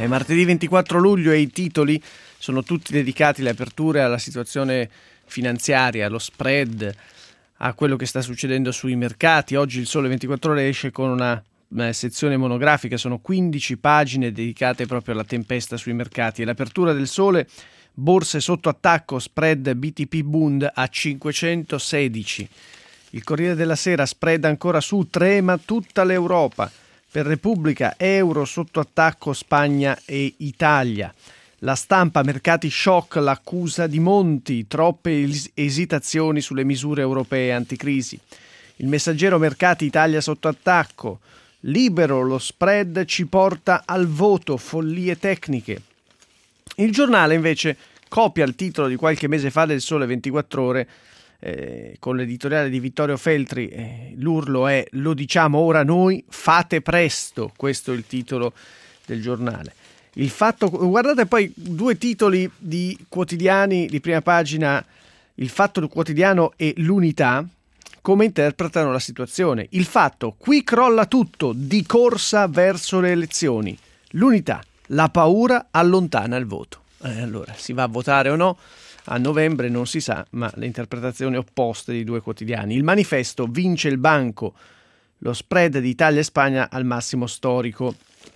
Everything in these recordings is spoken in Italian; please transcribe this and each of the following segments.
È martedì 24 luglio e i titoli sono tutti dedicati alle aperture, alla situazione finanziaria, allo spread, a quello che sta succedendo sui mercati. Oggi il Sole 24 Ore esce con una sezione monografica, sono 15 pagine dedicate proprio alla tempesta sui mercati. E l'apertura del Sole: borse sotto attacco, spread BTP Bund a 516. Il Corriere della Sera: spread ancora su, trema tutta l'Europa. Per Repubblica: euro sotto attacco, Spagna e Italia. La Stampa: mercati shock, l'accusa di Monti, troppe esitazioni sulle misure europee anticrisi. Il Messaggero: mercati, Italia sotto attacco. Libero: lo spread ci porta al voto, follie tecniche. Il Giornale invece copia il titolo di qualche mese fa del Sole 24 Ore, con l'editoriale di Vittorio Feltri. L'urlo è: lo diciamo ora noi, fate presto. Questo è il titolo del Giornale. Il Fatto, guardate poi due titoli di quotidiani di prima pagina, Il Fatto Quotidiano e l'Unità, come interpretano la situazione. Il Fatto: qui crolla tutto, di corsa verso le elezioni. L'Unità: la paura allontana il voto. Allora, si va a votare o no? A novembre non si sa, ma le interpretazioni opposte di due quotidiani. Il Manifesto: vince il banco, lo spread di Italia e Spagna al massimo storico.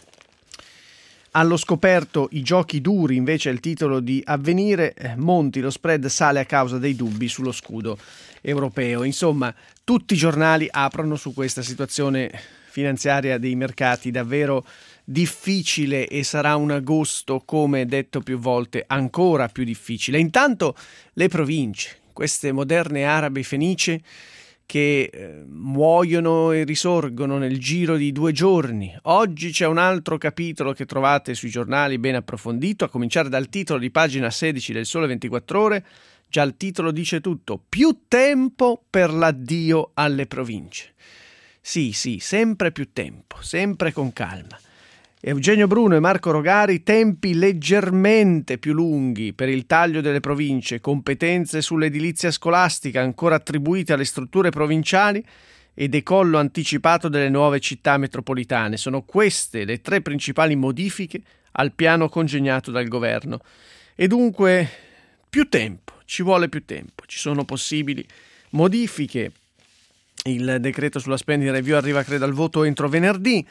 Allo scoperto, i giochi duri, invece è il titolo di Avvenire. Monti: lo spread sale a causa dei dubbi sullo scudo europeo. Insomma, tutti i giornali aprono su questa situazione finanziaria dei mercati davvero difficile, e sarà un agosto, come detto più volte, ancora più difficile. Intanto le province, queste moderne arabe fenicie che muoiono e risorgono nel giro di 2 giorni. Oggi c'è un altro capitolo che trovate sui giornali ben approfondito, a cominciare dal titolo di pagina 16 del Sole 24 Ore. Già il titolo dice tutto: più tempo per l'addio alle province. Sì, sempre più tempo, sempre con calma. Eugenio Bruno e Marco Rogari: tempi leggermente più lunghi per il taglio delle province, competenze sull'edilizia scolastica ancora attribuite alle strutture provinciali e decollo anticipato delle nuove città metropolitane. Sono queste le 3 principali modifiche al piano congegnato dal governo. E dunque più tempo, ci vuole più tempo, ci sono possibili modifiche. Il decreto sulla spending review arriva, credo, al voto entro venerdì.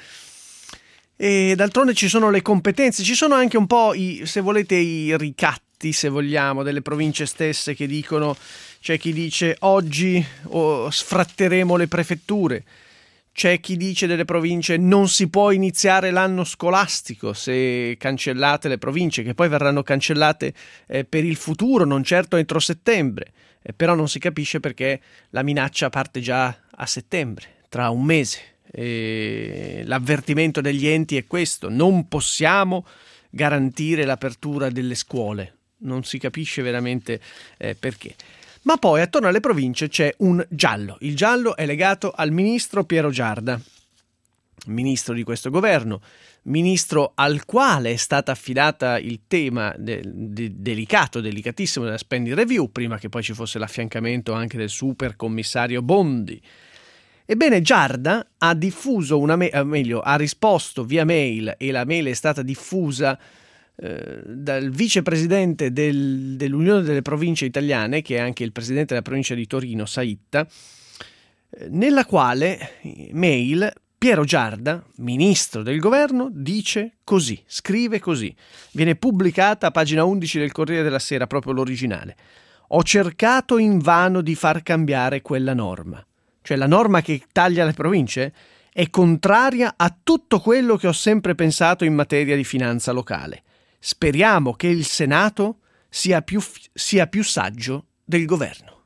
E d'altronde ci sono le competenze, ci sono anche un po' se volete i ricatti, se vogliamo, delle province stesse, che dicono, c'è chi dice oggi sfratteremo le prefetture, c'è chi dice delle province non si può iniziare l'anno scolastico se cancellate le province, che poi verranno cancellate per il futuro, non certo entro settembre, però non si capisce perché la minaccia parte già a settembre, tra un mese. L'avvertimento degli enti è questo: non possiamo garantire l'apertura delle scuole. Non si capisce veramente perché. Ma poi attorno alle province c'è un giallo. Il giallo è legato al ministro Piero Giarda, ministro di questo governo, ministro al quale è stata affidata il tema delicatissimo della spending review, prima che poi ci fosse l'affiancamento anche del super commissario Bondi. Ebbene, Giarda ha diffuso ha risposto via mail, e la mail è stata diffusa dal vicepresidente dell'Unione delle Province Italiane, che è anche il presidente della provincia di Torino, Saitta, nella quale mail Piero Giarda, ministro del governo, dice così, scrive così, viene pubblicata a pagina 11 del Corriere della Sera, proprio l'originale: ho cercato invano di far cambiare quella norma. Cioè la norma che taglia le province è contraria a tutto quello che ho sempre pensato in materia di finanza locale. Speriamo che il Senato sia più saggio del governo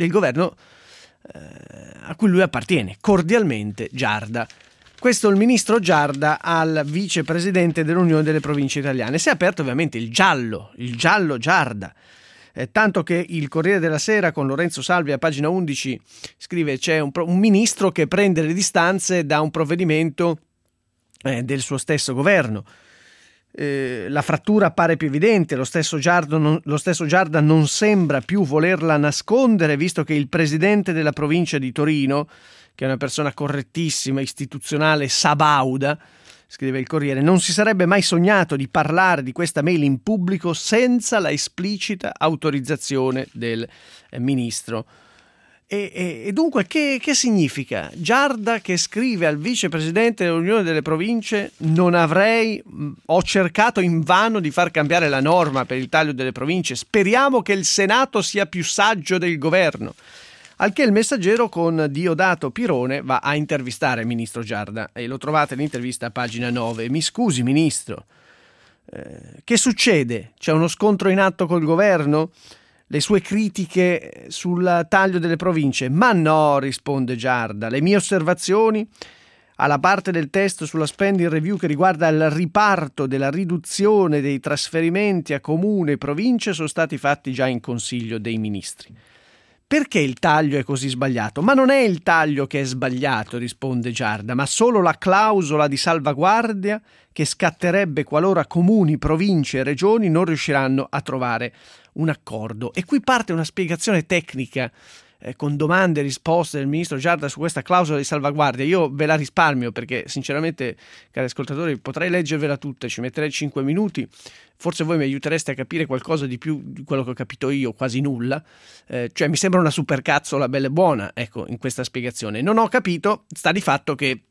a cui lui appartiene. Cordialmente, Giarda. Questo è il ministro Giarda al vicepresidente dell'Unione delle Province Italiane. Si è aperto ovviamente il giallo Giarda. Tanto che il Corriere della Sera, con Lorenzo Salvi a pagina 11, scrive: c'è un ministro che prende le distanze da un provvedimento del suo stesso governo. La frattura appare più evidente, lo stesso Giarda non sembra più volerla nascondere, visto che il presidente della provincia di Torino, che è una persona correttissima, istituzionale, sabauda, scrive il Corriere, non si sarebbe mai sognato di parlare di questa mail in pubblico senza la esplicita autorizzazione del ministro. E dunque che significa? Giarda che scrive al vicepresidente dell'Unione delle Province: ho cercato invano di far cambiare la norma per il taglio delle province, speriamo che il Senato sia più saggio del governo. Al che il Messaggero con Diodato Pirone va a intervistare il ministro Giarda e lo trovate l'intervista a pagina 9. Mi scusi ministro, che succede? C'è uno scontro in atto col governo? Le sue critiche sul taglio delle province? Ma no, risponde Giarda, le mie osservazioni alla parte del testo sulla spending review che riguarda il riparto della riduzione dei trasferimenti a comune e province sono stati fatti già in Consiglio dei Ministri. Perché il taglio è così sbagliato? Ma non è il taglio che è sbagliato, risponde Giarda, ma solo la clausola di salvaguardia che scatterebbe qualora comuni, province e regioni non riusciranno a trovare un accordo. E qui parte una spiegazione tecnica con domande e risposte del ministro Giarda su questa clausola di salvaguardia. Io ve la risparmio perché sinceramente, cari ascoltatori, potrei leggervela tutta, ci metterei 5 minuti, forse voi mi aiutereste a capire qualcosa di più di quello che ho capito io, quasi nulla, cioè mi sembra una supercazzola bella e buona, ecco, in questa spiegazione. Non ho capito, sta di fatto che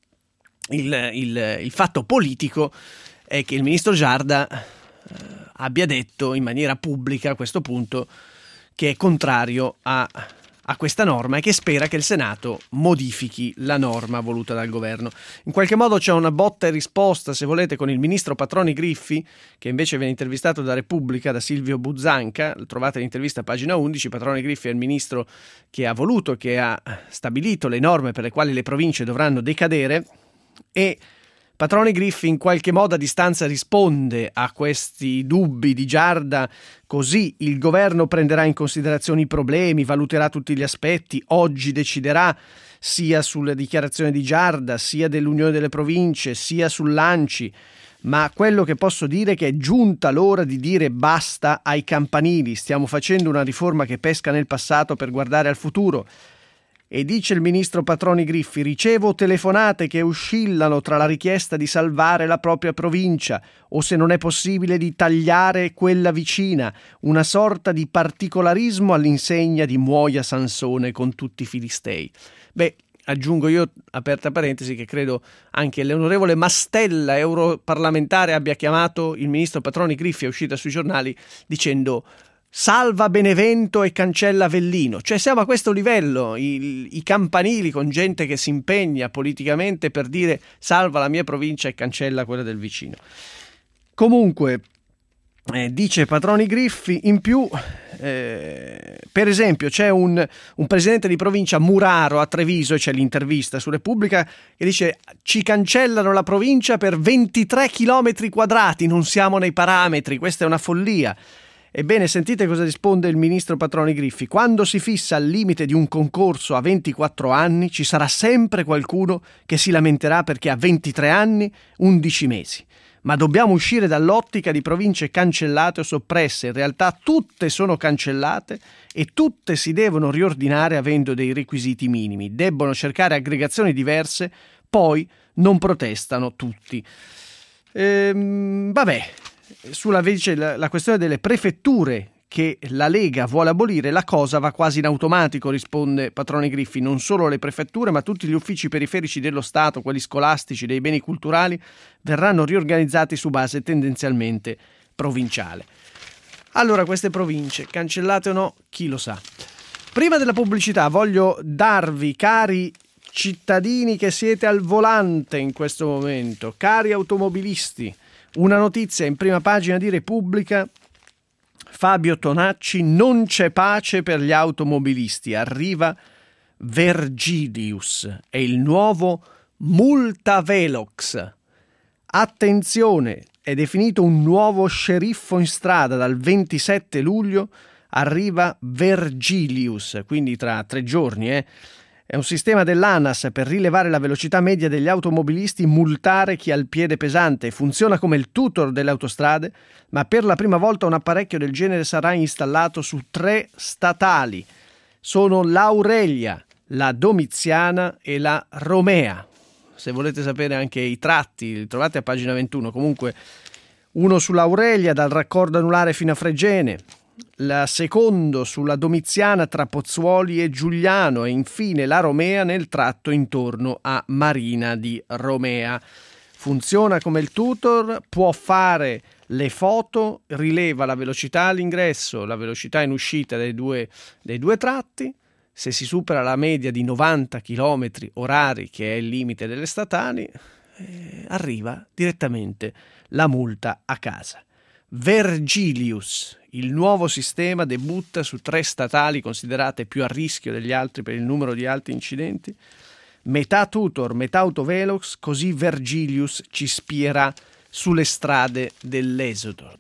il fatto politico è che il ministro Giarda abbia detto in maniera pubblica a questo punto che è contrario a questa norma e che spera che il Senato modifichi la norma voluta dal governo. In qualche modo c'è una botta e risposta, se volete, con il ministro Patroni Griffi, che invece viene intervistato da Repubblica, da Silvio Buzzanca. Trovate l'intervista a pagina 11. Patroni Griffi è il ministro che ha voluto, che ha stabilito le norme per le quali le province dovranno decadere, e Patroni Griffi in qualche modo a distanza risponde a questi dubbi di Giarda: così il governo prenderà in considerazione i problemi, valuterà tutti gli aspetti, oggi deciderà sia sulle dichiarazioni di Giarda, sia dell'Unione delle Province, sia sull'ANCI, ma quello che posso dire è che è giunta l'ora di dire basta ai campanili, stiamo facendo una riforma che pesca nel passato per guardare al futuro. E dice il ministro Patroni Griffi: ricevo telefonate che oscillano tra la richiesta di salvare la propria provincia o, se non è possibile, di tagliare quella vicina, una sorta di particolarismo all'insegna di Muoia Sansone con tutti i filistei. Beh, aggiungo io, aperta parentesi, che credo anche l'onorevole Mastella, europarlamentare, abbia chiamato il ministro Patroni Griffi, è uscita sui giornali, dicendo: salva Benevento e cancella Avellino. Cioè siamo a questo livello, i campanili con gente che si impegna politicamente per dire salva la mia provincia e cancella quella del vicino. Comunque, dice Patroni Griffi, in più, per esempio c'è un presidente di provincia, Muraro, a Treviso, e c'è l'intervista su Repubblica, che dice: ci cancellano la provincia per 23 chilometri quadrati, non siamo nei parametri, questa è una follia. Ebbene, sentite cosa risponde il ministro Patroni Griffi: quando si fissa il limite di un concorso a 24 anni ci sarà sempre qualcuno che si lamenterà perché ha 23 anni, 11 mesi. Ma dobbiamo uscire dall'ottica di province cancellate o soppresse. In realtà tutte sono cancellate e tutte si devono riordinare avendo dei requisiti minimi. Debbono cercare aggregazioni diverse, poi non protestano tutti. Vabbè. Sulla invece la questione delle prefetture che la Lega vuole abolire, la cosa va quasi in automatico, risponde Patroni Griffi. Non solo le prefetture, ma tutti gli uffici periferici dello Stato, quelli scolastici, dei beni culturali, verranno riorganizzati su base tendenzialmente provinciale. Allora, queste province, cancellate o no, chi lo sa. Prima della pubblicità voglio darvi, cari cittadini che siete al volante in questo momento, cari automobilisti, una notizia in prima pagina di Repubblica. Fabio Tonacci: non c'è pace per gli automobilisti, arriva Vergilius, è il nuovo Multavelox. Attenzione, è definito un nuovo sceriffo in strada. Dal 27 luglio arriva Vergilius, quindi tra 3 giorni, È un sistema dell'ANAS per rilevare la velocità media degli automobilisti, multare chi ha il piede pesante. Funziona come il tutor delle autostrade, ma per la prima volta un apparecchio del genere sarà installato su 3 statali. Sono l'Aurelia, la Domiziana e la Romea. Se volete sapere anche i tratti, li trovate a pagina 21. Comunque, uno sull'Aurelia, dal raccordo anulare fino a Fregene, la secondo sulla Domiziana tra Pozzuoli e Giugliano, e infine la Romea nel tratto intorno a Marina di Romea. Funziona come il tutor, può fare le foto, rileva la velocità all'ingresso, la velocità in uscita dei due tratti. Se si supera la media di 90 km orari, che è il limite delle statali, arriva direttamente la multa a casa. Vergilius, il nuovo sistema, debutta su 3 statali considerate più a rischio degli altri per il numero di alti incidenti. Metà tutor, metà autovelox, così Vergilius ci spierà sulle strade dell'esodo.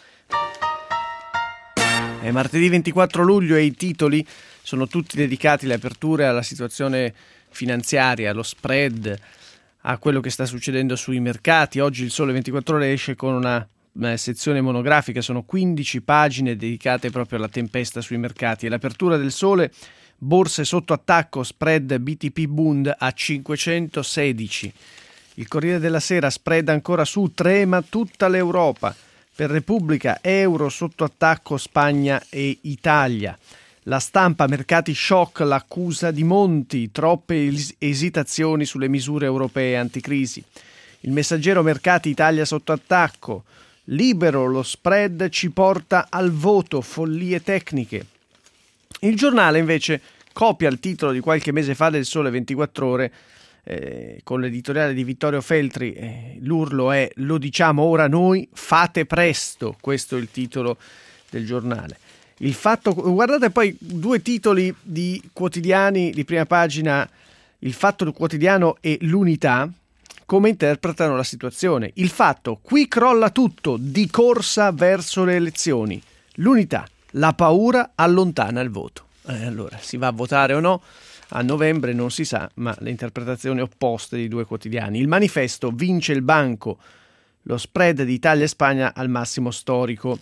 È martedì 24 luglio e i titoli sono tutti dedicati alle aperture, alla situazione finanziaria, allo spread, a quello che sta succedendo sui mercati. Oggi il Sole 24 Ore esce con una sezione monografica, sono 15 pagine dedicate proprio alla tempesta sui mercati. E l'apertura del Sole: borse sotto attacco, spread BTP Bund a 516. Il Corriere della Sera: spread ancora su, trema tutta l'Europa. Per Repubblica: euro sotto attacco, Spagna e Italia. La Stampa: mercati shock, l'accusa di Monti, troppe esitazioni sulle misure europee anticrisi. Il Messaggero: mercati, Italia sotto attacco. Libero: lo spread ci porta al voto, follie tecniche. Il Giornale invece copia il titolo di qualche mese fa del Sole 24 Ore, con l'editoriale di Vittorio Feltri. L'urlo è: lo diciamo ora noi, fate presto. Questo è il titolo del giornale. Il Fatto, guardate poi 2 titoli di quotidiani di prima pagina, Il Fatto Quotidiano e l'Unità, come interpretano la situazione. Il Fatto: qui crolla tutto, di corsa verso le elezioni. L'Unità: la paura allontana il voto. Allora, si va a votare o no? A novembre non si sa, ma le interpretazioni opposte di 2 quotidiani. Il Manifesto: vince il banco, lo spread di Italia e Spagna al massimo storico.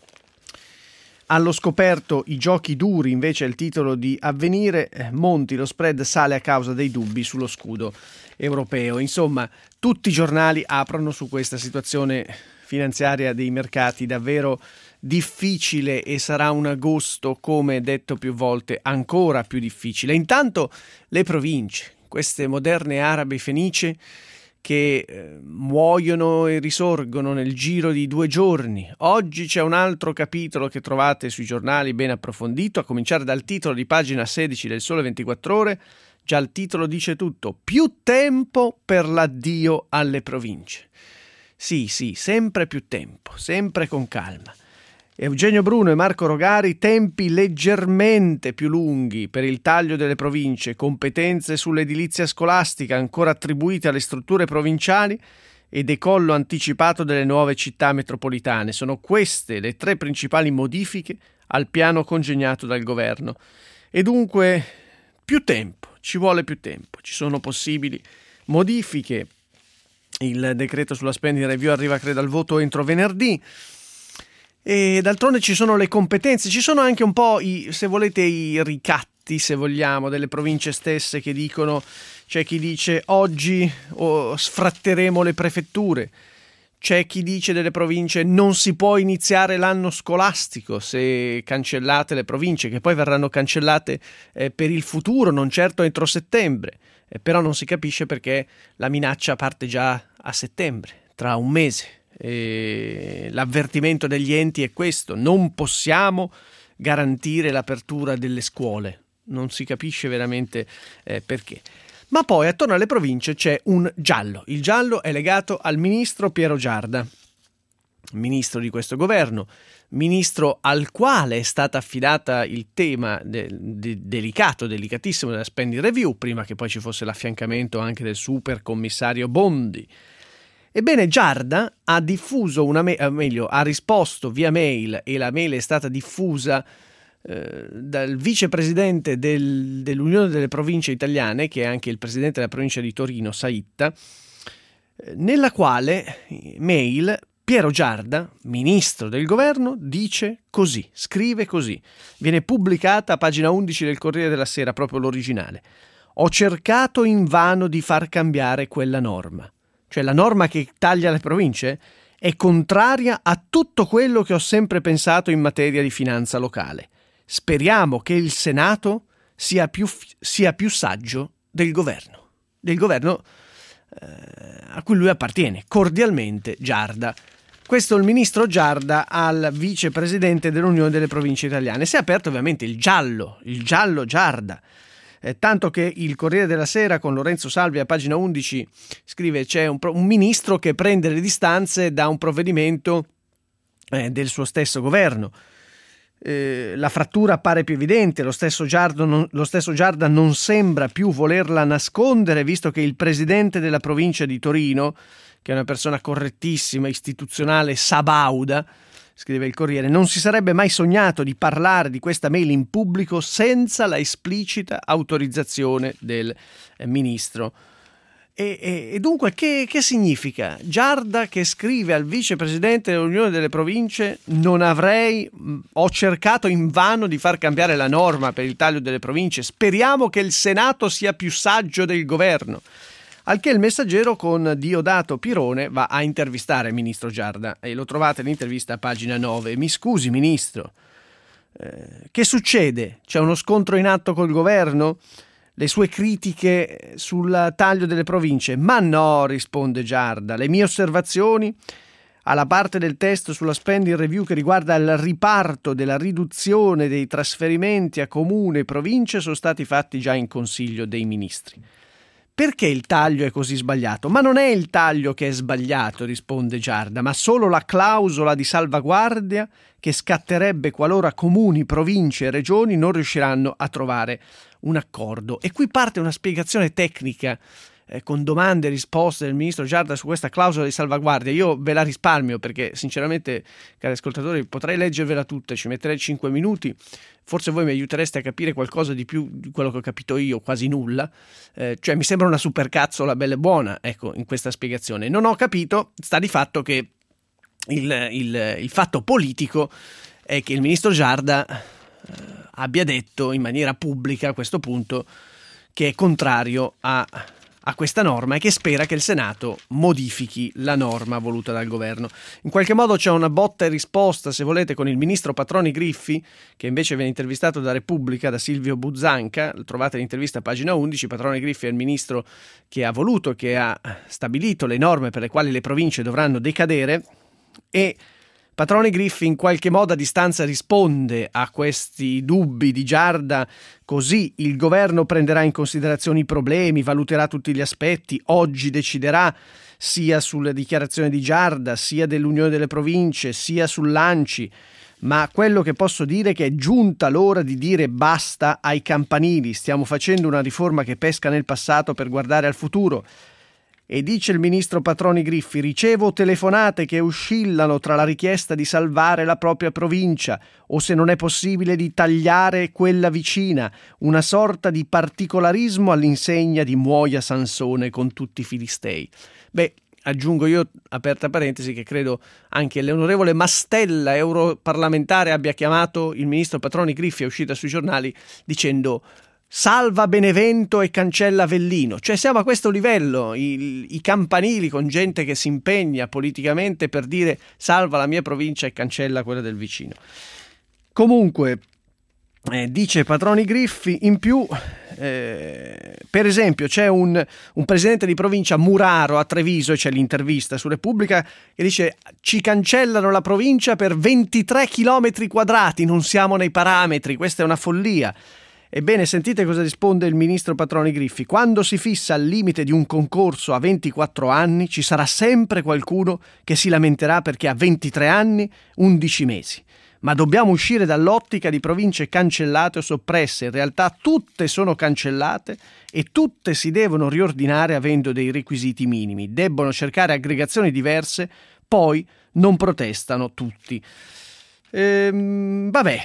Allo scoperto i giochi duri, invece, è il titolo di Avvenire. Monti: lo spread sale a causa dei dubbi sullo scudo europeo. Insomma, tutti i giornali aprono su questa situazione finanziaria dei mercati davvero difficile, e sarà un agosto, come detto più volte, ancora più difficile. Intanto le province, queste moderne arabe fenicie che muoiono e risorgono nel giro di 2 giorni. Oggi c'è un altro capitolo che trovate sui giornali ben approfondito, a cominciare dal titolo di pagina 16 del Sole 24 Ore. Già il titolo dice tutto: più tempo per l'addio alle province. Sì, sempre più tempo, sempre con calma. Eugenio Bruno e Marco Rogari: tempi leggermente più lunghi per il taglio delle province, competenze sull'edilizia scolastica ancora attribuite alle strutture provinciali e decollo anticipato delle nuove città metropolitane. Sono queste le 3 principali modifiche al piano congegnato dal governo. E dunque più tempo, ci vuole più tempo, ci sono possibili modifiche. Il decreto sulla spending review arriva, credo, al voto entro venerdì. E d'altronde ci sono le competenze, ci sono anche un po' se volete i ricatti, se vogliamo, delle province stesse, che dicono, c'è chi dice oggi sfratteremo le prefetture, c'è chi dice delle province non si può iniziare l'anno scolastico se cancellate le province, che poi verranno cancellate per il futuro, non certo entro settembre, però non si capisce perché la minaccia parte già a settembre, tra un mese. L'avvertimento degli enti è questo: non possiamo garantire l'apertura delle scuole. Non si capisce veramente perché. Ma poi attorno alle province c'è un giallo. Il giallo è legato al ministro Piero Giarda, ministro di questo governo, ministro al quale è stata affidata il tema delicatissimo della spending review, prima che poi ci fosse l'affiancamento anche del super commissario Bondi. Ebbene, Giarda ha diffuso ha risposto via mail, e la mail è stata diffusa dal vicepresidente dell'Unione delle Province Italiane, che è anche il presidente della provincia di Torino, Saitta, nella quale mail Piero Giarda, ministro del governo, dice così, scrive così. Viene pubblicata a pagina 11 del Corriere della Sera, proprio l'originale. Ho cercato invano di far cambiare quella norma. Cioè la norma che taglia le province è contraria a tutto quello che ho sempre pensato in materia di finanza locale. Speriamo che il Senato sia più saggio del governo a cui lui appartiene. Cordialmente Giarda. Questo è il ministro Giarda al vicepresidente dell'Unione delle Province Italiane. Si è aperto ovviamente il giallo Giarda. Tanto che il Corriere della Sera con Lorenzo Salvi a pagina 11 scrive: c'è un ministro che prende le distanze da un provvedimento del suo stesso governo. La frattura appare più evidente, lo stesso Giarda non sembra più volerla nascondere, visto che il presidente della provincia di Torino, che è una persona correttissima, istituzionale, sabauda, scrive il Corriere, non si sarebbe mai sognato di parlare di questa mail in pubblico senza la esplicita autorizzazione del ministro. E dunque che significa? Giarda che scrive al vicepresidente dell'Unione delle Province: ho cercato invano di far cambiare la norma per il taglio delle province, speriamo che il Senato sia più saggio del governo. Al che il Messaggero con Diodato Pirone va a intervistare il ministro Giarda e lo trovate l'intervista a pagina 9. Mi scusi ministro, che succede? C'è uno scontro in atto col governo? Le sue critiche sul taglio delle province? Ma no, risponde Giarda, le mie osservazioni alla parte del testo sulla spending review che riguarda il riparto della riduzione dei trasferimenti a comune e province sono stati fatti già in Consiglio dei Ministri. Perché il taglio è così sbagliato? Ma non è il taglio che è sbagliato, risponde Giarda, ma solo la clausola di salvaguardia che scatterebbe qualora comuni, province e regioni non riusciranno a trovare un accordo. E qui parte una spiegazione tecnica con domande e risposte del ministro Giarda su questa clausola di salvaguardia. Io ve la risparmio perché sinceramente, cari ascoltatori, potrei leggervela tutta, ci metterei 5 minuti, forse voi mi aiutereste a capire qualcosa di più di quello che ho capito io, quasi nulla, cioè mi sembra una supercazzola bella e buona, ecco, in questa spiegazione. Non ho capito, sta di fatto che il fatto politico è che il ministro Giarda abbia detto in maniera pubblica a questo punto che è contrario a questa norma e che spera che il Senato modifichi la norma voluta dal governo. In qualche modo c'è una botta e risposta, se volete, con il ministro Patroni Griffi, che invece viene intervistato da Repubblica, da Silvio Buzzanca. Trovate l'intervista a pagina 11. Patroni Griffi è il ministro che ha voluto, che ha stabilito le norme per le quali le province dovranno decadere, e Patroni Griffi in qualche modo a distanza risponde a questi dubbi di Giarda: così il governo prenderà in considerazione i problemi, valuterà tutti gli aspetti, oggi deciderà sia sulle dichiarazioni di Giarda, sia dell'Unione delle Province, sia sull'ANCI, ma quello che posso dire è che è giunta l'ora di dire basta ai campanili, stiamo facendo una riforma che pesca nel passato per guardare al futuro. E dice il ministro Patroni Griffi: ricevo telefonate che oscillano tra la richiesta di salvare la propria provincia o, se non è possibile, di tagliare quella vicina, una sorta di particolarismo all'insegna di Muoia Sansone con tutti i filistei. Beh, aggiungo io, aperta parentesi, che credo anche l'onorevole Mastella, europarlamentare, abbia chiamato il ministro Patroni Griffi, è uscita sui giornali, dicendo: salva Benevento e cancella Avellino. Cioè siamo a questo livello, i campanili con gente che si impegna politicamente per dire salva la mia provincia e cancella quella del vicino. Comunque, dice Patroni Griffi, in più, per esempio c'è un presidente di provincia, Muraro, a Treviso, e c'è l'intervista su Repubblica, che dice: ci cancellano la provincia per 23 chilometri quadrati, non siamo nei parametri, questa è una follia. Ebbene, sentite cosa risponde il ministro Patroni Griffi: quando si fissa il limite di un concorso a 24 anni ci sarà sempre qualcuno che si lamenterà perché ha 23 anni, 11 mesi. Ma dobbiamo uscire dall'ottica di province cancellate o soppresse. In realtà tutte sono cancellate e tutte si devono riordinare avendo dei requisiti minimi. Debbono cercare aggregazioni diverse, poi non protestano tutti. Vabbè.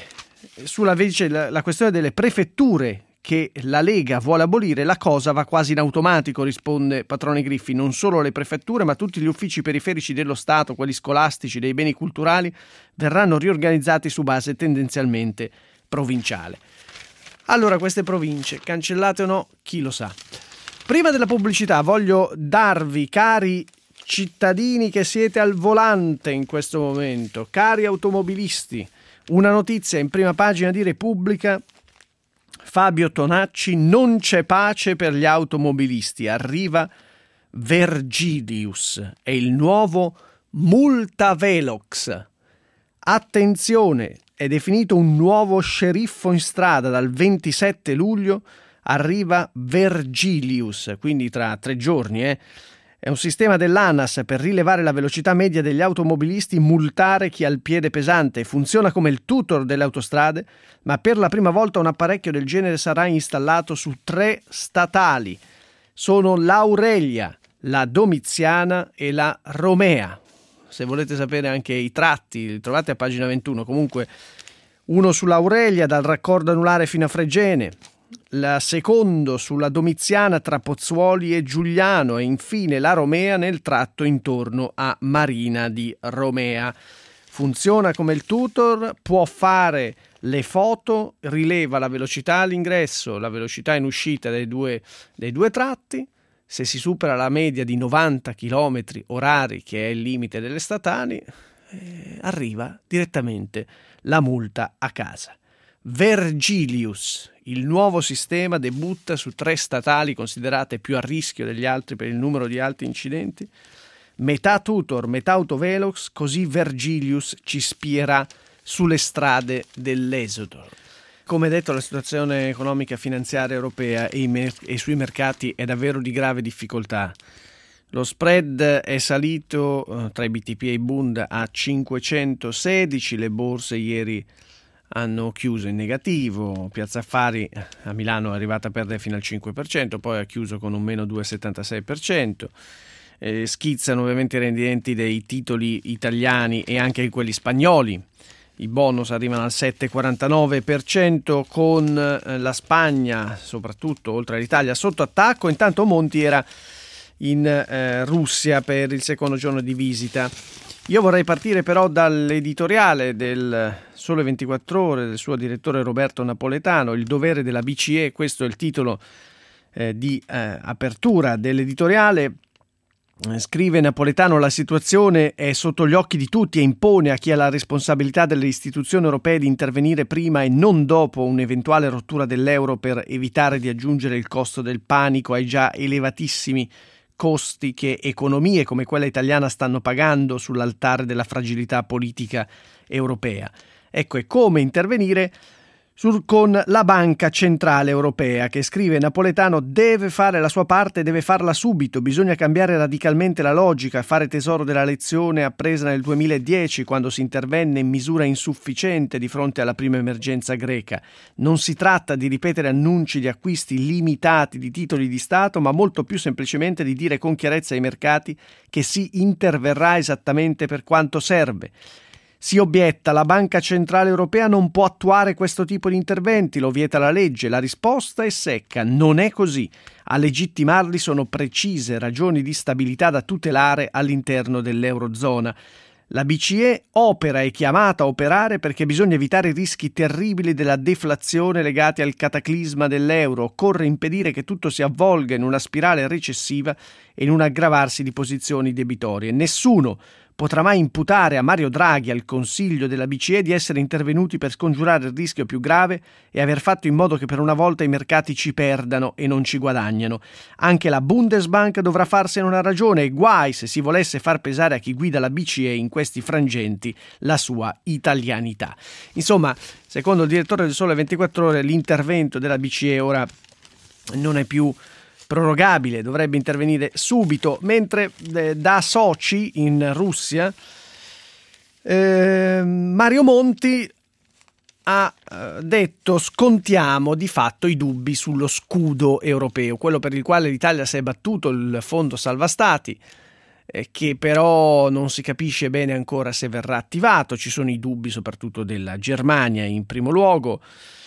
La questione delle prefetture che la Lega vuole abolire, la cosa va quasi in automatico, risponde Patroni Griffi. Non solo le prefetture, ma tutti gli uffici periferici dello Stato, quelli scolastici, dei beni culturali, verranno riorganizzati su base tendenzialmente provinciale. Allora, queste province, cancellate o no, chi lo sa. Prima della pubblicità voglio darvi, cari cittadini che siete al volante in questo momento, cari automobilisti, una notizia in prima pagina di Repubblica. Fabio Tonacci: non c'è pace per gli automobilisti, arriva Vergilius, è il nuovo multavelox. Attenzione, è definito un nuovo sceriffo in strada. Dal 27 luglio arriva Vergilius, quindi tra 3 giorni. È un sistema dell'ANAS per rilevare la velocità media degli automobilisti, multare chi ha il piede pesante. Funziona come il tutor delle autostrade, ma per la prima volta un apparecchio del genere sarà installato su 3 statali. Sono l'Aurelia, la Domiziana e la Romea. Se volete sapere anche i tratti, li trovate a pagina 21. Comunque, uno sull'Aurelia dal raccordo anulare fino a Fregene, la secondo sulla Domiziana tra Pozzuoli e Giugliano, e infine la Romea nel tratto intorno a Marina di Romea. Funziona come il tutor, può fare le foto, rileva la velocità all'ingresso, la velocità in uscita dei due tratti. Se si supera la media di 90 km orari, che è il limite delle statali, arriva direttamente la multa a casa. Vergilius, il nuovo sistema, debutta su 3 statali considerate più a rischio degli altri per il numero di alti incidenti. Metà tutor, metà autovelox, così Vergilius ci spierà sulle strade dell'esodo. Come detto, la situazione economica e finanziaria europea e sui mercati è davvero di grave difficoltà. Lo spread è salito tra i BTP e i Bund a 516, le borse ieri hanno chiuso in negativo, Piazza Affari a Milano è arrivata a perdere fino al 5%, poi ha chiuso con un meno 2,76%. Schizzano ovviamente i rendimenti dei titoli italiani e anche quelli spagnoli. I bonus arrivano al 7,49%, con la Spagna, soprattutto oltre all'Italia, sotto attacco. Intanto Monti era in Russia per il secondo giorno di visita. Io vorrei partire però dall'editoriale del Sole 24 Ore del suo direttore Roberto Napoletano, Il dovere della BCE. Questo è il titolo di apertura dell'editoriale. Scrive Napoletano: la situazione è sotto gli occhi di tutti e impone a chi ha la responsabilità delle istituzioni europee di intervenire prima e non dopo un'eventuale rottura dell'euro, per evitare di aggiungere il costo del panico ai già elevatissimi costi che economie come quella italiana stanno pagando sull'altare della fragilità politica europea. Ecco, e come intervenire con la Banca Centrale Europea, che, scrive Napoletano, deve fare la sua parte e deve farla subito. Bisogna cambiare radicalmente la logica, fare tesoro della lezione appresa nel 2010, quando si intervenne in misura insufficiente di fronte alla prima emergenza greca. Non si tratta di ripetere annunci di acquisti limitati di titoli di Stato, ma molto più semplicemente di dire con chiarezza ai mercati che si interverrà esattamente per quanto serve. Si obietta: la Banca Centrale Europea non può attuare questo tipo di interventi, lo vieta la legge. La risposta è secca: non è così. A legittimarli sono precise ragioni di stabilità da tutelare all'interno dell'Eurozona. La BCE opera, è chiamata a operare, perché bisogna evitare i rischi terribili della deflazione legati al cataclisma dell'euro. Occorre impedire che tutto si avvolga in una spirale recessiva e in un aggravarsi di posizioni debitorie. Nessuno potrà mai imputare a Mario Draghi, al Consiglio della BCE, di essere intervenuti per scongiurare il rischio più grave e aver fatto in modo che per una volta i mercati ci perdano e non ci guadagnano. Anche la Bundesbank dovrà farsene una ragione, e guai se si volesse far pesare a chi guida la BCE in questi frangenti la sua italianità. Insomma, secondo il direttore del Sole 24 Ore, l'intervento della BCE ora non è più prorogabile, dovrebbe intervenire subito, mentre da Sochi in Russia Mario Monti ha detto: scontiamo di fatto i dubbi sullo scudo europeo, quello per il quale l'Italia si è battuto, il fondo salva stati, che però non si capisce bene ancora se verrà attivato. Ci sono i dubbi soprattutto della Germania in primo luogo.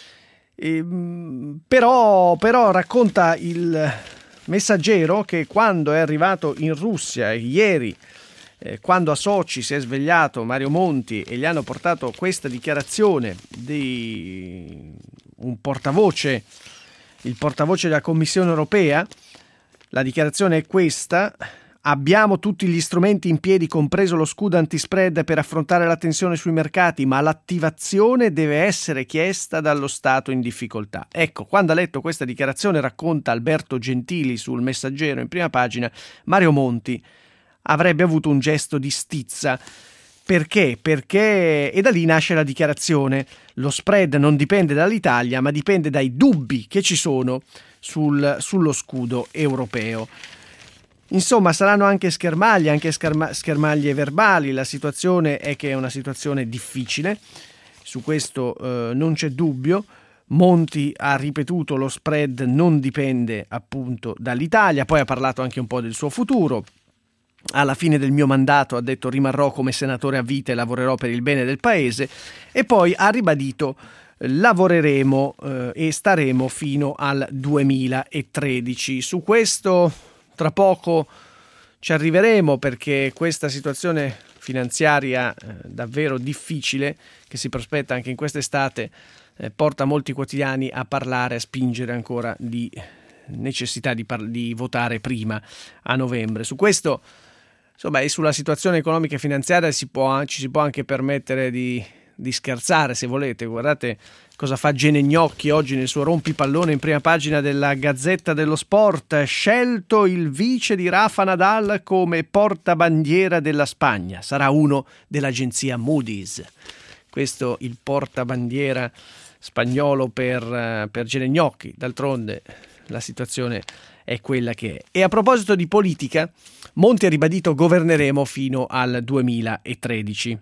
Però racconta il Messaggero che quando è arrivato in Russia ieri, quando a Sochi si è svegliato Mario Monti e gli hanno portato questa dichiarazione un portavoce, il portavoce della Commissione europea. La dichiarazione è questa: abbiamo tutti gli strumenti in piedi, compreso lo scudo antispread, per affrontare la tensione sui mercati, ma l'attivazione deve essere chiesta dallo Stato in difficoltà. Ecco, quando ha letto questa dichiarazione, racconta Alberto Gentili sul Messaggero in prima pagina, Mario Monti avrebbe avuto un gesto di stizza. Perché? Perché, e da lì nasce la dichiarazione: lo spread non dipende dall'Italia, ma dipende dai dubbi che ci sono sullo scudo europeo. Insomma, saranno anche schermaglie verbali. La situazione è che è una situazione difficile, su questo non c'è dubbio. Monti ha ripetuto: lo spread non dipende appunto dall'Italia, poi ha parlato anche un po' del suo futuro. Alla fine del mio mandato, ha detto, rimarrò come senatore a vita e lavorerò per il bene del paese, e poi ha ribadito: lavoreremo e staremo fino al 2013. Su questo tra poco ci arriveremo, perché questa situazione finanziaria davvero difficile che si prospetta anche in quest'estate porta molti quotidiani a parlare, a spingere ancora di necessità di votare prima, a novembre. Su questo, insomma, e sulla situazione economica e finanziaria ci si può anche permettere di scherzare, se volete. Guardate cosa fa Gene Gnocchi oggi nel suo rompipallone in prima pagina della Gazzetta dello Sport: scelto il vice di Rafa Nadal come portabandiera della Spagna, sarà uno dell'agenzia Moody's. Questo il portabandiera spagnolo per Gene Gnocchi. D'altronde la situazione è quella che è. E a proposito di politica, Monti ha ribadito: governeremo fino al 2013.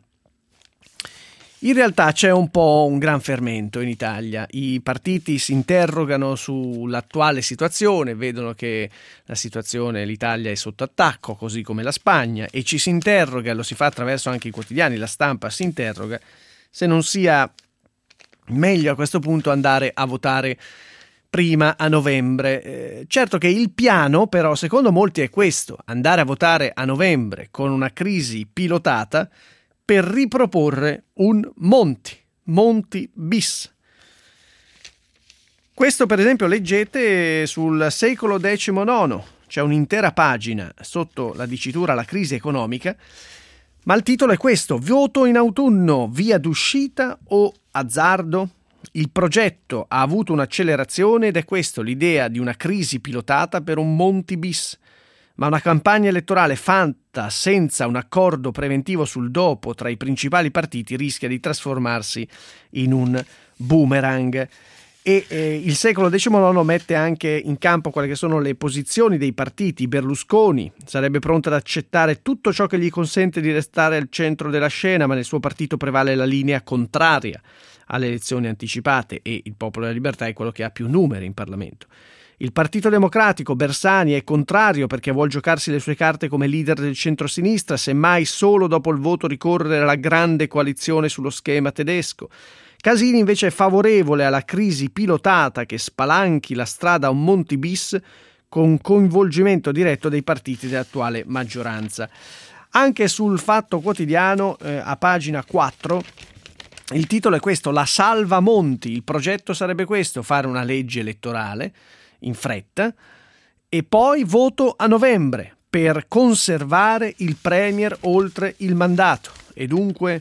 In realtà c'è un po' un gran fermento in Italia. I partiti si interrogano sull'attuale situazione, vedono che l'Italia è sotto attacco, così come la Spagna, e ci si interroga, lo si fa attraverso anche i quotidiani, la stampa si interroga, se non sia meglio a questo punto andare a votare prima, a novembre. Certo che il piano, però, secondo molti è questo: andare a votare a novembre con una crisi pilotata per riproporre un Monti bis. Questo, per esempio, leggete sul Secolo XIX, c'è un'intera pagina sotto la dicitura la crisi economica, ma il titolo è questo: voto in autunno, via d'uscita o azzardo? Il progetto ha avuto un'accelerazione ed è questo: l'idea di una crisi pilotata per un Monti bis. Ma una campagna elettorale fatta senza un accordo preventivo sul dopo tra i principali partiti rischia di trasformarsi in un boomerang. E il Secolo XIX mette anche in campo quelle che sono le posizioni dei partiti. Berlusconi sarebbe pronto ad accettare tutto ciò che gli consente di restare al centro della scena, ma nel suo partito prevale la linea contraria alle elezioni anticipate e il Popolo della Libertà è quello che ha più numeri in Parlamento. Il Partito Democratico, Bersani, è contrario perché vuol giocarsi le sue carte come leader del centro-sinistra, semmai solo dopo il voto ricorrere alla grande coalizione sullo schema tedesco. Casini invece è favorevole alla crisi pilotata che spalanchi la strada a un Monti bis con coinvolgimento diretto dei partiti dell'attuale maggioranza. Anche sul Fatto Quotidiano, a pagina 4, il titolo è questo: la salva Monti. Il progetto sarebbe questo: fare una legge elettorale in fretta e poi voto a novembre per conservare il premier oltre il mandato e dunque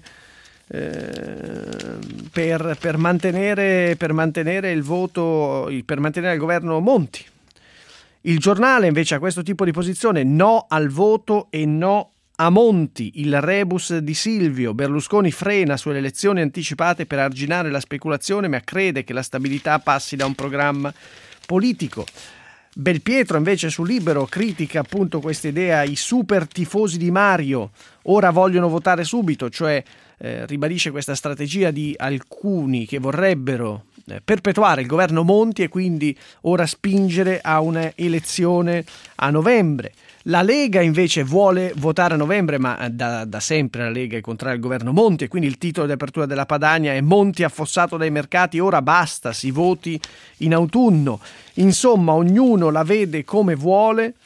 per mantenere il voto, per mantenere il governo Monti. Il Giornale invece ha questo tipo di posizione: no al voto e no a Monti, il rebus di Silvio. Berlusconi frena sulle elezioni anticipate per arginare la speculazione, ma crede che la stabilità passi da un programma politico. Belpietro invece su Libero critica appunto questa idea: i super tifosi di Mario ora vogliono votare subito, cioè ribadisce questa strategia di alcuni che vorrebbero perpetuare il governo Monti e quindi ora spingere a un'elezione a novembre. La Lega invece vuole votare a novembre, ma da sempre la Lega è contraria al governo Monti e quindi il titolo di apertura della Padania è: Monti affossato dai mercati, ora basta, si voti in autunno. Insomma, ognuno la vede come vuole.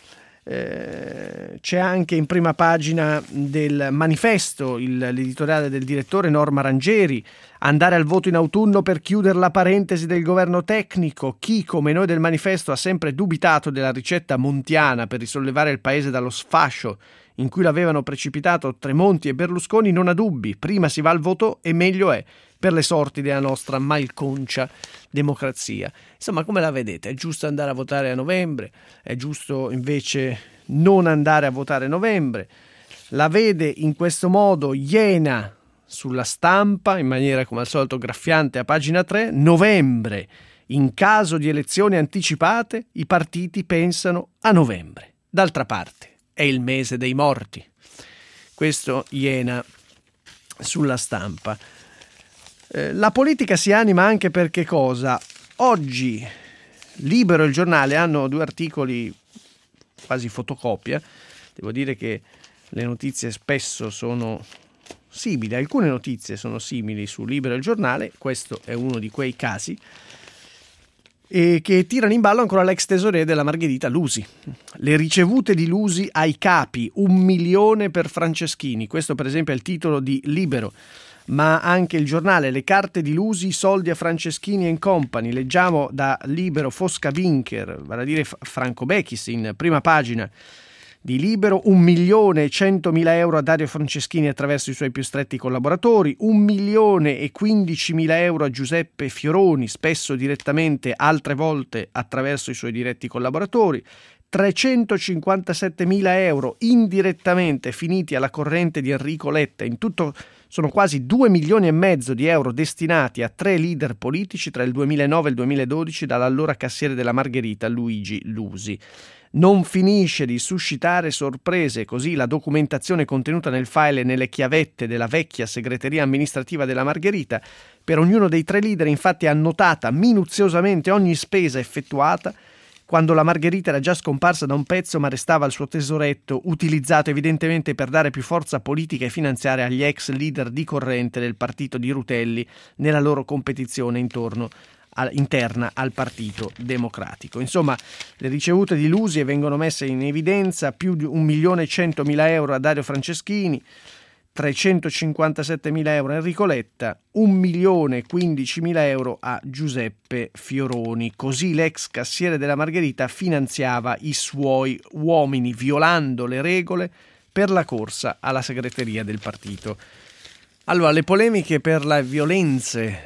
C'è anche in prima pagina del Manifesto l'editoriale del direttore Norma Rangieri: andare al voto in autunno per chiudere la parentesi del governo tecnico. Chi come noi del Manifesto ha sempre dubitato della ricetta montiana per risollevare il paese dallo sfascio in cui l'avevano precipitato Tremonti e Berlusconi non ha dubbi, prima si va al voto e meglio è per le sorti della nostra malconcia democrazia. Insomma, come la vedete? È giusto andare a votare a novembre? È giusto invece non andare a votare a novembre? La vede in questo modo Iena sulla Stampa, in maniera come al solito graffiante a pagina 3, novembre. In caso di elezioni anticipate, i partiti pensano a novembre. D'altra parte, è il mese dei morti. Questo Iena sulla Stampa. La politica si anima anche perché cosa? Oggi Libero e il Giornale hanno 2 articoli quasi fotocopia. Devo dire che le notizie spesso sono simili, alcune notizie sono simili su Libero e il Giornale, questo è uno di quei casi, e che tirano in ballo ancora l'ex tesoriere della Margherita, Lusi. Le ricevute di Lusi ai capi, 1 milione per Franceschini. Questo per esempio è il titolo di Libero, ma anche il Giornale: le carte di Lusi, soldi a Franceschini and Company. Leggiamo da Libero Fosca Binker, vale a dire Franco Bechis, in prima pagina di Libero: 1.100.000 euro a Dario Franceschini attraverso i suoi più stretti collaboratori, 1.015.000 euro a Giuseppe Fioroni, spesso direttamente, altre volte attraverso i suoi diretti collaboratori, 357.000 euro indirettamente finiti alla corrente di Enrico Letta. In tutto sono quasi 2,5 milioni di euro destinati a 3 leader politici tra il 2009 e il 2012 dall'allora cassiere della Margherita, Luigi Lusi. Non finisce di suscitare sorprese così la documentazione contenuta nel file e nelle chiavette della vecchia segreteria amministrativa della Margherita. Per ognuno dei 3 leader infatti è annotata minuziosamente ogni spesa effettuata, quando la Margherita era già scomparsa da un pezzo ma restava al suo tesoretto, utilizzato evidentemente per dare più forza politica e finanziaria agli ex leader di corrente del partito di Rutelli nella loro competizione interna al Partito Democratico. Insomma, le ricevute di Lusi vengono messe in evidenza: più di 1.100.000 euro a Dario Franceschini, 357.000 euro a Enrico Letta, 1.015.000 euro a Giuseppe Fioroni. Così l'ex cassiere della Margherita finanziava i suoi uomini, violando le regole per la corsa alla segreteria del partito. Allora, le polemiche per le violenze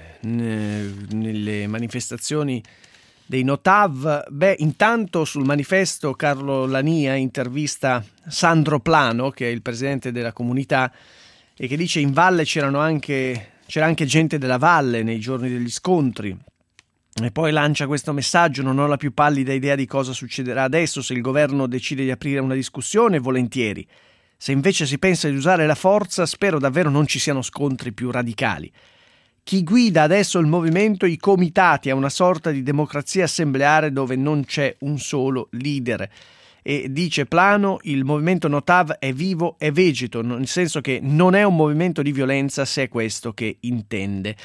nelle manifestazioni dei Notav. Intanto sul Manifesto Carlo Lania intervista Sandro Plano, che è il presidente della comunità, e che dice: in valle c'era anche gente della valle nei giorni degli scontri. E poi lancia questo messaggio: non ho la più pallida idea di cosa succederà adesso. Se il governo decide di aprire una discussione, volentieri. Se invece si pensa di usare la forza, spero davvero non ci siano scontri più radicali. Chi guida adesso il movimento, i comitati, a una sorta di democrazia assembleare dove non c'è un solo leader. E dice Plano: il movimento Notav è vivo e vegeto, nel senso che non è un movimento di violenza, se è questo che intende.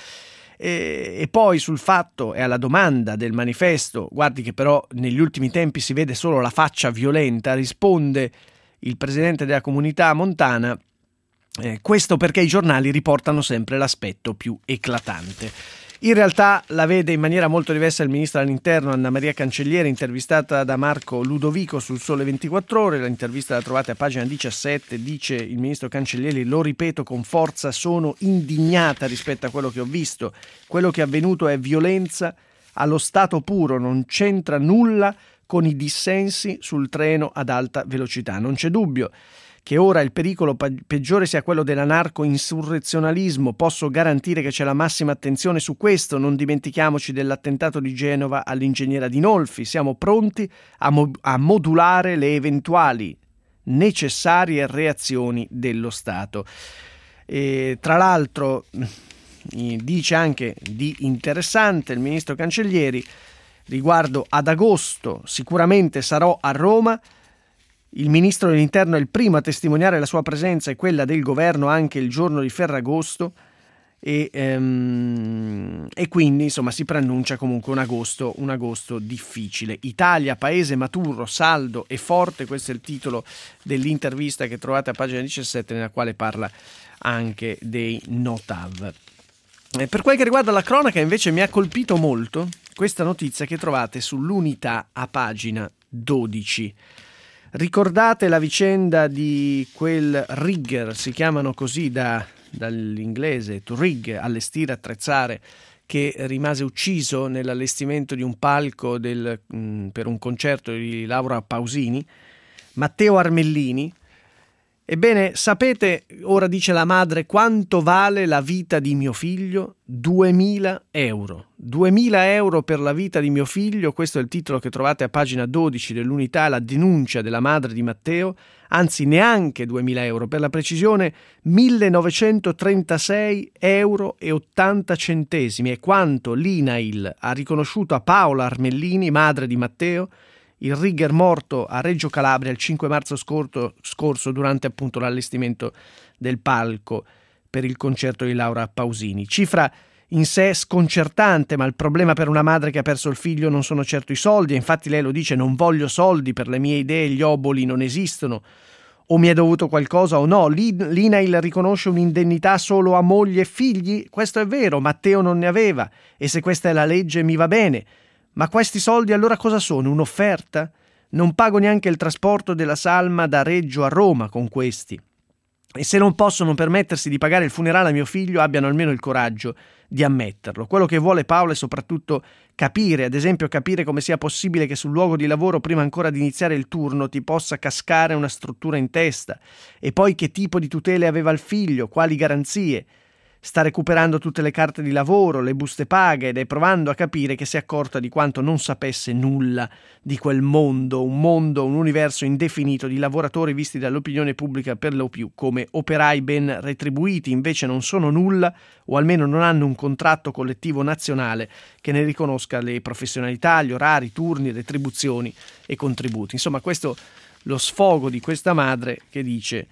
E poi sul fatto e alla domanda del Manifesto: guardi che però negli ultimi tempi si vede solo la faccia violenta, risponde il presidente della comunità montana: questo perché i giornali riportano sempre l'aspetto più eclatante. In realtà la vede in maniera molto diversa il ministro dell'Interno Anna Maria Cancellieri, intervistata da Marco Ludovico sul Sole 24 Ore. L'intervista la trovate a pagina 17. Dice il ministro Cancellieri: lo ripeto con forza, sono indignata rispetto a quello che ho visto. Quello che è avvenuto è violenza allo stato puro, non c'entra nulla con i dissensi sul treno ad alta velocità. Non c'è dubbio che ora il pericolo peggiore sia quello dell'anarco-insurrezionalismo. Posso garantire che c'è la massima attenzione su questo. Non dimentichiamoci dell'attentato di Genova all'ingegnera Dinolfi. Siamo pronti a modulare le eventuali necessarie reazioni dello Stato. E, tra l'altro, dice anche di interessante il ministro Cancellieri riguardo ad agosto: sicuramente sarò a Roma. Il ministro dell'Interno è il primo a testimoniare la sua presenza e quella del governo anche il giorno di Ferragosto. e quindi insomma si preannuncia comunque un agosto difficile. Italia, paese maturo, saldo e forte, questo è il titolo dell'intervista che trovate a pagina 17, nella quale parla anche dei Notav. Per quel che riguarda la cronaca, invece, mi ha colpito molto questa notizia che trovate sull'Unità a pagina 12. Ricordate la vicenda di quel rigger, si chiamano così dall'inglese to rig, allestire, attrezzare, che rimase ucciso nell'allestimento di un palco per un concerto di Laura Pausini, Matteo Armellini. Ebbene, sapete, ora dice la madre, quanto vale la vita di mio figlio? 2.000 euro. 2.000 euro per la vita di mio figlio, questo è il titolo che trovate a pagina 12 dell'Unità, la denuncia della madre di Matteo, anzi neanche 2.000 euro, per la precisione 1.936 euro e 80 centesimi, è quanto l'INAIL ha riconosciuto a Paola Armellini, madre di Matteo, il rigger morto a Reggio Calabria il 5 marzo scorso durante appunto l'allestimento del palco per il concerto di Laura Pausini. Cifra in sé sconcertante, ma il problema per una madre che ha perso il figlio non sono certo i soldi, e infatti lei lo dice: non voglio soldi, per le mie idee gli oboli non esistono, o mi è dovuto qualcosa o no. L'INAIL riconosce un'indennità solo a moglie e figli, questo è vero, Matteo non ne aveva, e se questa è la legge mi va bene. Ma questi soldi allora cosa sono? Un'offerta? Non pago neanche il trasporto della salma da Reggio a Roma con questi. E se non possono permettersi di pagare il funerale a mio figlio, abbiano almeno il coraggio di ammetterlo. Quello che vuole Paolo è soprattutto capire, ad esempio capire come sia possibile che sul luogo di lavoro, prima ancora di iniziare il turno, ti possa cascare una struttura in testa. E poi che tipo di tutele aveva il figlio, quali garanzie. Sta recuperando tutte le carte di lavoro, le buste paga, ed è provando a capire che si è accorta di quanto non sapesse nulla di quel un universo indefinito di lavoratori visti dall'opinione pubblica per lo più come operai ben retribuiti, invece non sono nulla, o almeno non hanno un contratto collettivo nazionale che ne riconosca le professionalità, gli orari, i turni, retribuzioni e contributi. Insomma, questo lo sfogo di questa madre che dice: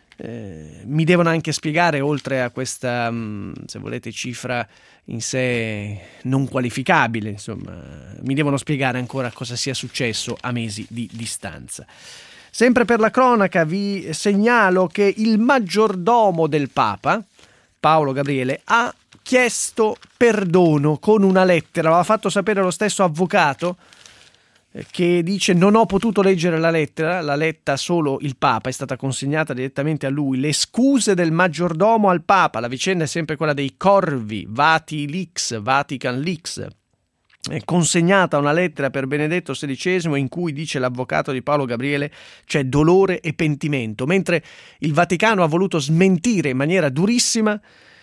mi devono anche spiegare, oltre a questa, se volete, cifra in sé non qualificabile, insomma, mi devono spiegare ancora cosa sia successo a mesi di distanza. Sempre per la cronaca vi segnalo che il maggiordomo del Papa, Paolo Gabriele, ha chiesto perdono con una lettera. L'ha fatto sapere lo stesso avvocato, che dice: non ho potuto leggere la lettera, l'ha letta solo il Papa, è stata consegnata direttamente a lui. Le scuse del maggiordomo al Papa. La vicenda è sempre quella dei corvi, Vatican Leaks. È consegnata una lettera per Benedetto XVI in cui, dice l'avvocato di Paolo Gabriele, c'è dolore e pentimento, mentre il Vaticano ha voluto smentire in maniera durissima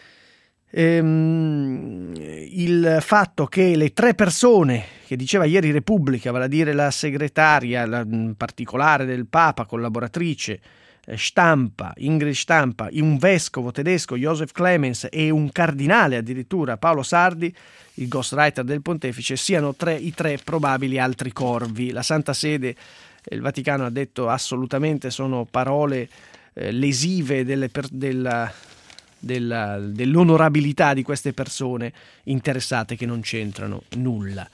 il fatto che le 3 persone che diceva ieri Repubblica, vale a dire la segretaria in particolare del Papa, collaboratrice, Ingrid Stampa, un vescovo tedesco, Joseph Clemens, e un cardinale addirittura, Paolo Sardi, il ghostwriter del pontefice, siano i 3 probabili altri corvi. La Santa Sede, il Vaticano, ha detto assolutamente sono parole lesive dell'onorabilità di queste persone interessate, che non c'entrano nulla.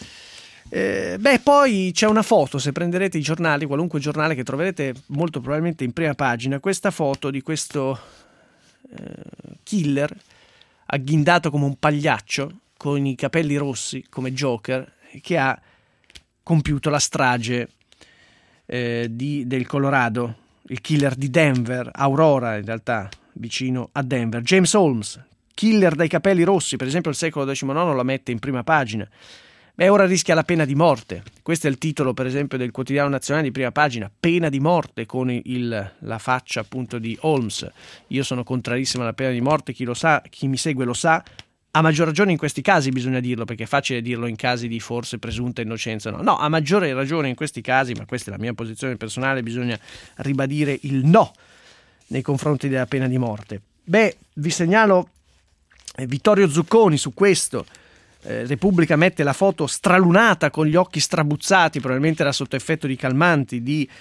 Poi c'è una foto, se prenderete i giornali, qualunque giornale, che troverete molto probabilmente in prima pagina, questa foto di questo killer agghindato come un pagliaccio con i capelli rossi come Joker, che ha compiuto la strage del Colorado, il killer di Denver, Aurora in realtà, vicino a Denver. James Holmes, killer dai capelli rossi, per esempio il Secolo XIX la mette in prima pagina. Ora rischia la pena di morte. Questo è il titolo, per esempio, del Quotidiano Nazionale di prima pagina: pena di morte, con la faccia appunto di Holmes. Io sono contrarissimo alla pena di morte, chi lo sa, chi mi segue lo sa, a maggior ragione in questi casi bisogna dirlo, perché è facile dirlo in casi di forse presunta innocenza. No, a maggiore ragione in questi casi, ma questa è la mia posizione personale, bisogna ribadire il no nei confronti della pena di morte. Vi segnalo Vittorio Zucconi su questo. Repubblica mette la foto stralunata con gli occhi strabuzzati, probabilmente era sotto effetto di calmanti, di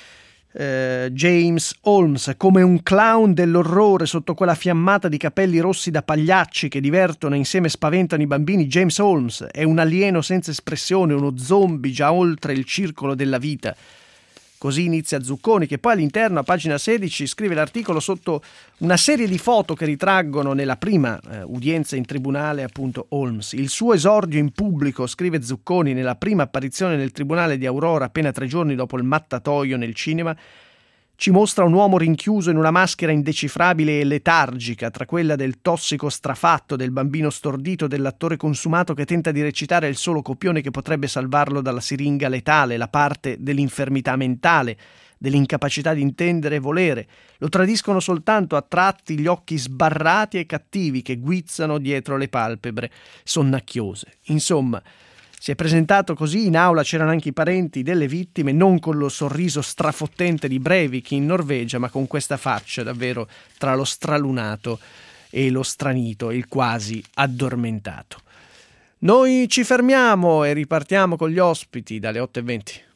James Holmes, come un clown dell'orrore sotto quella fiammata di capelli rossi da pagliacci che divertono e insieme spaventano i bambini. James Holmes è un alieno senza espressione, uno zombie già oltre il circolo della vita. Così inizia Zucconi, che poi all'interno, a pagina 16, scrive l'articolo sotto una serie di foto che ritraggono nella prima udienza in tribunale appunto Holmes. Il suo esordio in pubblico, scrive Zucconi, nella prima apparizione nel tribunale di Aurora appena 3 giorni dopo il mattatoio nel cinema, ci mostra un uomo rinchiuso in una maschera indecifrabile e letargica, tra quella del tossico strafatto, del bambino stordito, dell'attore consumato che tenta di recitare il solo copione che potrebbe salvarlo dalla siringa letale, la parte dell'infermità mentale, dell'incapacità di intendere e volere. Lo tradiscono soltanto a tratti gli occhi sbarrati e cattivi che guizzano dietro le palpebre sonnacchiose. Insomma, si è presentato così, in aula c'erano anche i parenti delle vittime, non con lo sorriso strafottente di Breivik in Norvegia, ma con questa faccia davvero tra lo stralunato e lo stranito, il quasi addormentato. Noi ci fermiamo e ripartiamo con gli ospiti dalle 8:20.